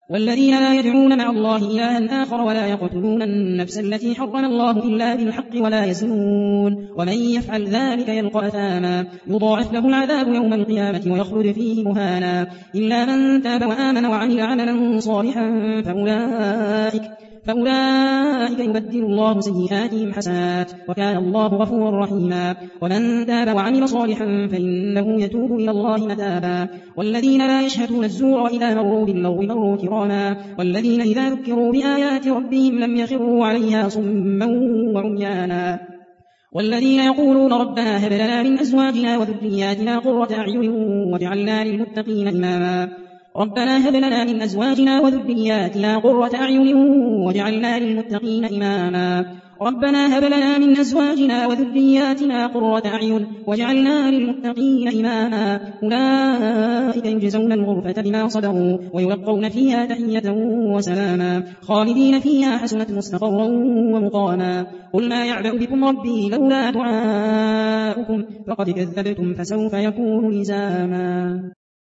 والذين لا يدعون مع الله إلها آخر ولا يقتلون النفس التي حرم الله إلا بالحق ولا يزنون ومن يفعل ذلك يلقى أثاما يضاعف له العذاب يوم القيامة ويخلد فيه مهانا إلا من تاب وآمن وعمل عملا صالحا فأولئك يبدل الله سيئاتهم حسنات وكان الله غفورا رحيما ومن تاب وعمل صالحا فإنه يتوب إلى الله متابا والذين لا يشهدون الزور وإذا مروا باللغو مروا كراما والذين إذا ذكروا بآيات ربهم لم يخروا عليها صما وعميانا والذين يقولون ربنا هب لنا من أزواجنا وذرياتنا قرة أعين واجعلنا للمتقين إماما ربنا هب لنا من أزواجنا وذرياتنا قرة أعين واجعلنا للمتقين إماما ربنا هب لنا من أزواجنا وذرياتنا قرة أعين واجعلنا للمتقين إماما أولئك يجزون الغرفة بما صبروا ويلقون فيها تحية وسلاما خالدين فيها حسنت مستقرا ومقاما قل ما يعبأ بكم ربي لولا دعاؤكم فقد كذبتم فسوف يكون لزاما